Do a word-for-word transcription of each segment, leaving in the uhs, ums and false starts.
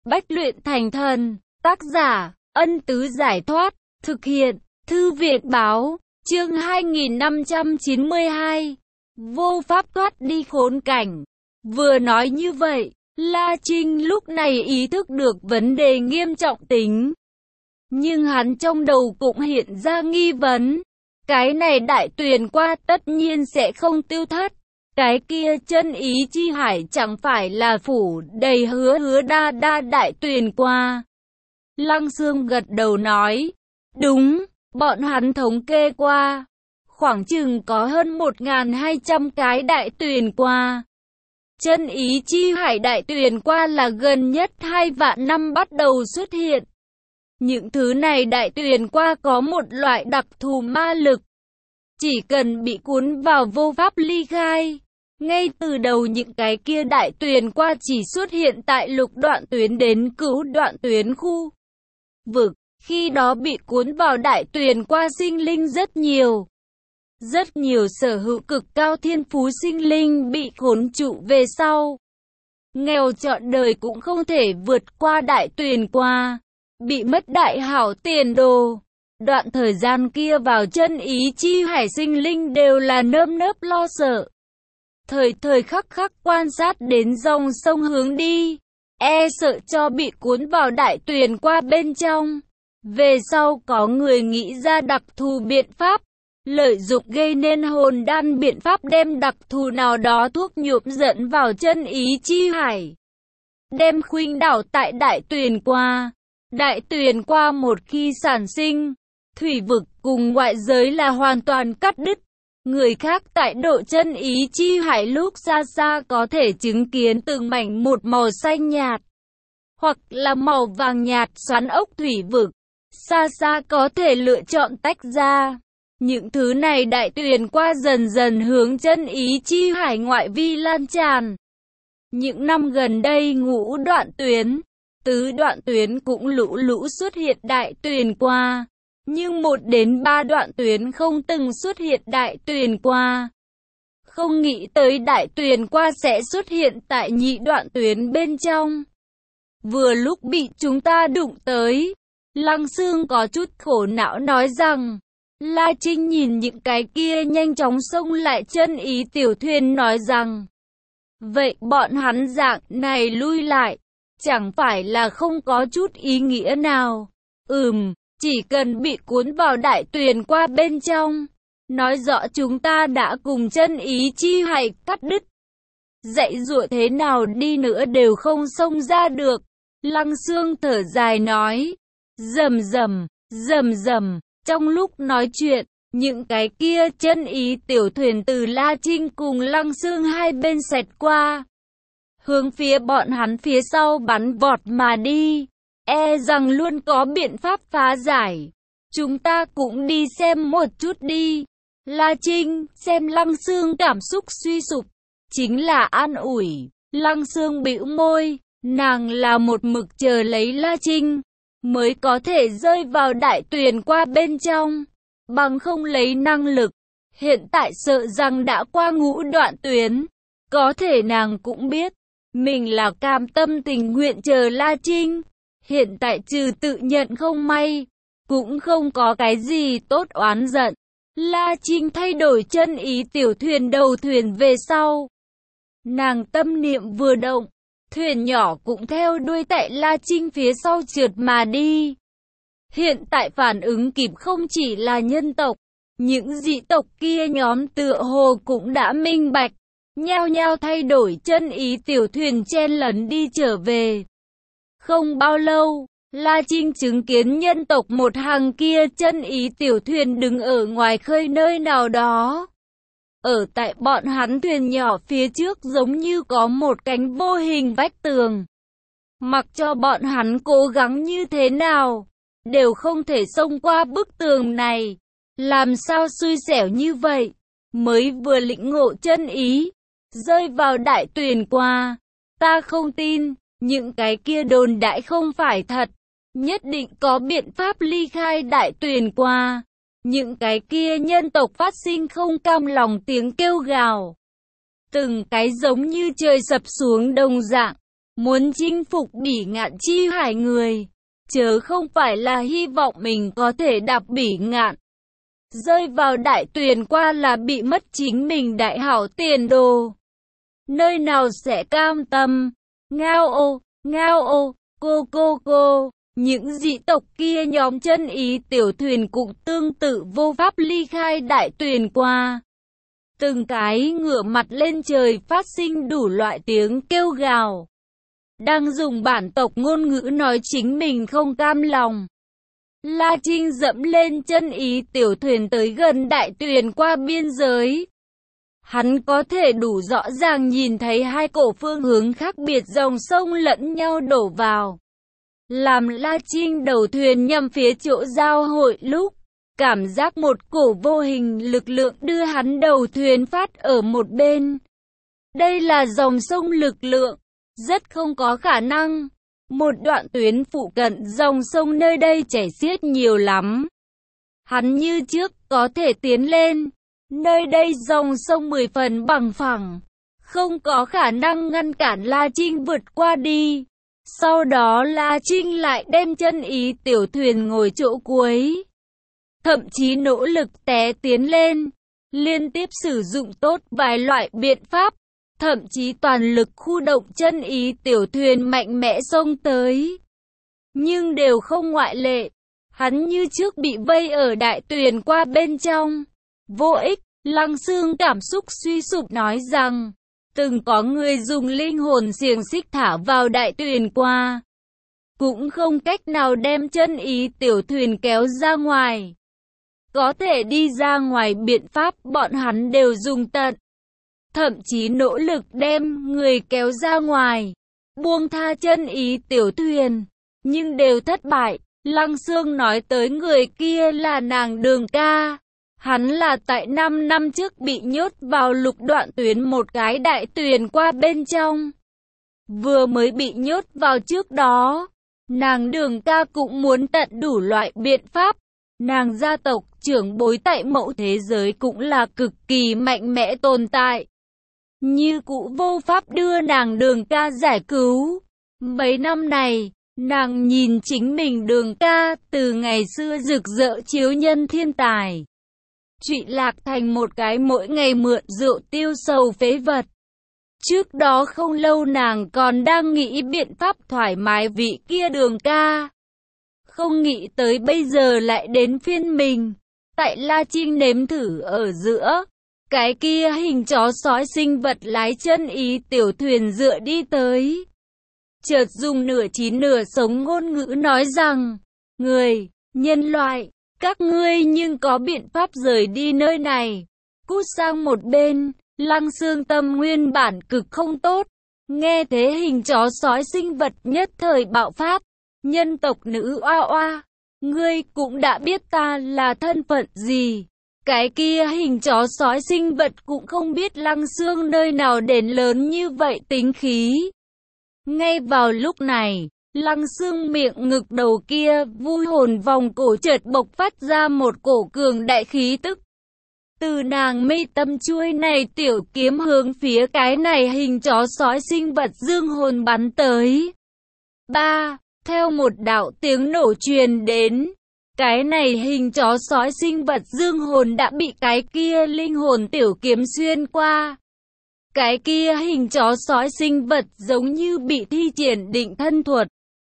bách luyện thành thần. Tác giả, Ân Tứ Giải Thoát. Thực hiện, Thư Viện Báo. Chương hai nghìn năm trăm chín mươi hai. Vô pháp thoát đi khốn cảnh. Vừa nói như vậy, La Trinh lúc này ý thức được vấn đề nghiêm trọng tính. Nhưng hắn trong đầu cũng hiện ra nghi vấn. Cái này đại tuyền qua tất nhiên sẽ không tiêu thất. Cái kia chân ý chi hải chẳng phải là phủ đầy hứa hứa đa đa đại tuyền qua. Lăng Xương gật đầu nói. Đúng, bọn hắn thống kê qua. Khoảng chừng có hơn một nghìn hai trăm cái đại tuyền qua. Chân ý chi hải đại tuyền qua là gần nhất hai vạn năm bắt đầu xuất hiện. Những thứ này đại tuyền qua có một loại đặc thù ma lực. Chỉ cần bị cuốn vào vô pháp ly khai. Ngay từ đầu những cái kia đại tuyền qua chỉ xuất hiện tại lục đoạn tuyến đến cửu đoạn tuyến khu vực. Khi đó bị cuốn vào đại tuyền qua sinh linh rất nhiều. Rất nhiều sở hữu cực cao thiên phú sinh linh bị khốn trụ về sau. Nghèo trọn đời cũng không thể vượt qua đại tuyền qua. Bị mất đại hảo tiền đồ. Đoạn thời gian kia vào chân ý chi hải sinh linh đều là nơm nớp lo sợ. Thời thời khắc khắc quan sát đến dòng sông hướng đi. E sợ cho bị cuốn vào đại tuyền qua bên trong. Về sau có người nghĩ ra đặc thù biện pháp. Lợi dụng gây nên hồn đan biện pháp đem đặc thù nào đó thuốc nhuộm dẫn vào chân ý chi hải. Đem khuynh đảo tại đại tuyền qua. Đại tuyền qua một khi sản sinh, thủy vực cùng ngoại giới là hoàn toàn cắt đứt. Người khác tại độ chân ý chi hải lúc xa xa có thể chứng kiến từng mảnh một màu xanh nhạt. Hoặc là màu vàng nhạt xoắn ốc thủy vực. Xa xa có thể lựa chọn tách ra. Những thứ này đại tuyền qua dần dần hướng chân ý chi hải ngoại vi lan tràn. Những năm gần đây ngũ đoạn tuyến, tứ đoạn tuyến cũng lũ lũ xuất hiện đại tuyền qua. Nhưng một đến ba đoạn tuyến không từng xuất hiện đại tuyền qua. Không nghĩ tới đại tuyền qua sẽ xuất hiện tại nhị đoạn tuyến bên trong. Vừa lúc bị chúng ta đụng tới. Lăng Xương có chút khổ não nói rằng. La Trinh nhìn những cái kia nhanh chóng xông lại chân ý tiểu thuyền nói rằng. Vậy bọn hắn dạng này lui lại. Chẳng phải là không có chút ý nghĩa nào. Ừm, chỉ cần bị cuốn vào đại tuyền qua bên trong. Nói rõ chúng ta đã cùng chân ý chi hải cắt đứt. Dạy dụa thế nào đi nữa đều không xông ra được. Lăng Xương thở dài nói. Rầm rầm, rầm rầm. Trong lúc nói chuyện, những cái kia chân ý tiểu thuyền từ La Trinh cùng Lăng Xương hai bên xẹt qua. Hướng phía bọn hắn phía sau bắn vọt mà đi. E rằng luôn có biện pháp phá giải. Chúng ta cũng đi xem một chút đi. La Trinh xem Lăng Xương cảm xúc suy sụp. Chính là an ủi. Lăng Xương bĩu môi. Nàng là một mực chờ lấy La Trinh. Mới có thể rơi vào đại tuyền qua bên trong. Bằng không lấy năng lực. Hiện tại sợ rằng đã qua ngũ đoạn tuyến. Có thể nàng cũng biết. Mình là cam tâm tình nguyện chờ La Trinh. Hiện tại trừ tự nhận không may. Cũng không có cái gì tốt oán giận. La Trinh thay đổi chân ý tiểu thuyền đầu thuyền về sau. Nàng tâm niệm vừa động. Thuyền nhỏ cũng theo đuôi tại La Trinh phía sau trượt mà đi. Hiện tại phản ứng kịp không chỉ là nhân tộc. Những dị tộc kia nhóm tựa hồ cũng đã minh bạch. Nhao nhao thay đổi chân ý tiểu thuyền chen lấn đi trở về. Không bao lâu, La Trinh chứng kiến nhân tộc một hàng kia chân ý tiểu thuyền đứng ở ngoài khơi nơi nào đó. Ở tại bọn hắn thuyền nhỏ phía trước giống như có một cánh vô hình vách tường. Mặc cho bọn hắn cố gắng như thế nào, đều không thể xông qua bức tường này. Làm sao xui xẻo như vậy, mới vừa lĩnh ngộ chân ý, rơi vào đại tuyền qua. Ta không tin, những cái kia đồn đại không phải thật. Nhất định có biện pháp ly khai đại tuyền qua. Những cái kia nhân tộc phát sinh không cam lòng tiếng kêu gào. Từng cái giống như trời sập xuống đồng dạng. muốn chinh phục Bỉ Ngạn chi hải người, chớ không phải là hy vọng mình có thể đạp Bỉ Ngạn. Rơi vào đại tuyền qua là bị mất chính mình đại hảo tiền đồ. Nơi nào sẽ cam tâm? Ngao ô, ngao ô, cô cô cô. Những dị tộc kia nhóm chân ý tiểu thuyền cũng tương tự vô pháp ly khai đại tuyền qua. Từng cái ngửa mặt lên trời phát sinh đủ loại tiếng kêu gào. Đang dùng bản tộc ngôn ngữ nói chính mình không cam lòng. La Trinh dẫm lên chân ý tiểu thuyền tới gần đại tuyền qua biên giới. Hắn có thể đủ rõ ràng nhìn thấy hai cổ phương hướng khác biệt dòng sông lẫn nhau đổ vào. Làm La Trinh đầu thuyền nhằm phía chỗ giao hội lúc, cảm giác một cổ vô hình lực lượng đưa hắn đầu thuyền phát ở một bên. Đây là dòng sông lực lượng, rất không có khả năng. Một đoạn tuyến phụ cận dòng sông nơi đây chảy xiết nhiều lắm. Hắn như trước có thể tiến lên. Nơi đây dòng sông mười phần bằng phẳng, không có khả năng ngăn cản La Trinh vượt qua đi. Sau đó La Trinh lại đem chân ý tiểu thuyền ngồi chỗ cuối. Thậm chí nỗ lực té tiến lên, liên tiếp sử dụng tốt vài loại biện pháp. Thậm chí toàn lực khu động chân ý tiểu thuyền mạnh mẽ xông tới. Nhưng đều không ngoại lệ. Hắn như trước bị vây ở đại tuyền qua bên trong. Vô ích, Lăng Xương cảm xúc suy sụp nói rằng, từng có người dùng linh hồn xiềng xích thả vào đại tuyền qua. Cũng không cách nào đem chân ý tiểu thuyền kéo ra ngoài. Có thể đi ra ngoài biện pháp bọn hắn đều dùng tận. Thậm chí nỗ lực đem người kéo ra ngoài, buông tha chân ý tiểu thuyền, nhưng đều thất bại. Lăng Xương nói tới người kia là nàng Đường Ca. Hắn là tại năm năm trước bị nhốt vào lục đoạn tuyến một cái đại tuyền qua bên trong. Vừa mới bị nhốt vào trước đó, nàng Đường Ca cũng muốn tận đủ loại biện pháp. Nàng gia tộc trưởng bối tại mẫu thế giới cũng là cực kỳ mạnh mẽ tồn tại. Như cũ vô pháp đưa nàng Đường Ca giải cứu. Mấy năm này, nàng nhìn chính mình Đường Ca từ ngày xưa rực rỡ chiếu nhân thiên tài, trụy lạc thành một cái mỗi ngày mượn rượu tiêu sầu phế vật. Trước đó không lâu nàng còn đang nghĩ biện pháp thoải mái vị kia Đường Ca. Không nghĩ tới bây giờ lại đến phiên mình. Tại La Trinh nếm thử ở giữa, cái kia hình chó sói sinh vật lái chân ý tiểu thuyền dựa đi tới. Chợt dùng nửa chín nửa sống ngôn ngữ nói rằng, người, nhân loại, các ngươi nhưng có biện pháp rời đi nơi này. Cút sang một bên. Lăng Xương tâm nguyên bản cực không tốt. Nghe thế hình chó sói sinh vật nhất thời bạo phát. Nhân tộc nữ oa oa, ngươi cũng đã biết ta là thân phận gì. Cái kia hình chó sói sinh vật cũng không biết Lăng Xương nơi nào đến lớn như vậy tính khí. Ngay vào lúc này, Lăng Xương miệng ngực đầu kia vui hồn vòng cổ chợt bộc phát ra một cổ cường đại khí tức. Từ nàng mi tâm chuôi này tiểu kiếm hướng phía cái này hình chó sói sinh vật dương hồn bắn tới. Ba, theo một đạo tiếng nổ truyền đến, cái này hình chó sói sinh vật dương hồn đã bị cái kia linh hồn tiểu kiếm xuyên qua. Cái kia hình chó sói sinh vật giống như bị thi triển định thân thuật,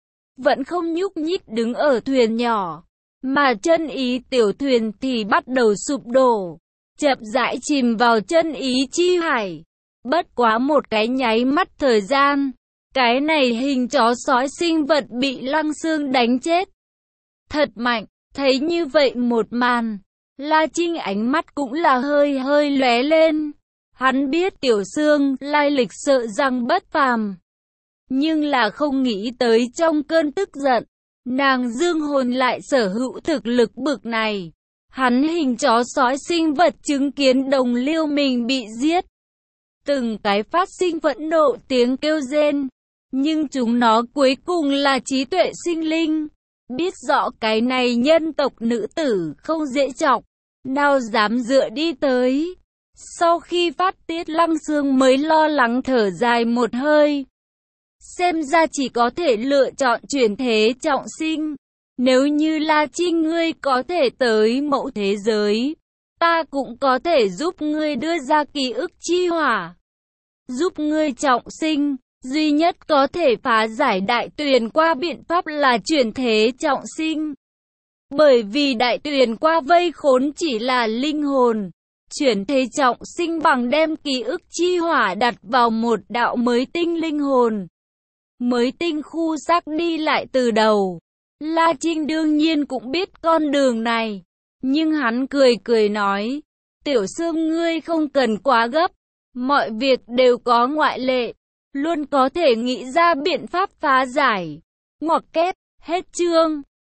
vẫn không nhúc nhích đứng ở thuyền nhỏ, mà chân ý tiểu thuyền thì bắt đầu sụp đổ, chậm rãi chìm vào chân ý chi hải. Bất quá một cái nháy mắt thời gian, cái này hình chó sói sinh vật bị Lăng Xương đánh chết. Thật mạnh, thấy như vậy một màn, La Trinh ánh mắt cũng là hơi hơi lóe lên. Hắn biết Tiểu Xương lai lịch sợ rằng bất phàm, nhưng là không nghĩ tới trong cơn tức giận, nàng dương hồn lại sở hữu thực lực bực này. Hắn hình chó sói sinh vật chứng kiến đồng liêu mình bị giết, từng cái phát sinh phẫn nộ tiếng kêu rên, nhưng chúng nó cuối cùng là trí tuệ sinh linh, biết rõ cái này nhân tộc nữ tử không dễ chọc, nào dám dựa đi tới. Sau khi phát tiết, Lăng Xương mới lo lắng thở dài một hơi. xem ra chỉ có thể lựa chọn chuyển thế trọng sinh. Nếu như La Trinh ngươi có thể tới mẫu thế giới, ta cũng có thể giúp ngươi đưa ra ký ức chi hỏa, giúp ngươi trọng sinh. Duy nhất có thể phá giải đại tuyền qua biện pháp là chuyển thế trọng sinh. Bởi vì đại tuyền qua vây khốn chỉ là linh hồn. Chuyển thế trọng sinh bằng đem ký ức chi hỏa đặt vào một đạo mới tinh linh hồn, mới tinh khu xác đi lại từ đầu. La Trinh đương nhiên cũng biết con đường này, nhưng hắn cười cười nói, Tiểu Sương ngươi không cần quá gấp, mọi việc đều có ngoại lệ, luôn có thể nghĩ ra biện pháp phá giải. Ngoặc kép, hết chương.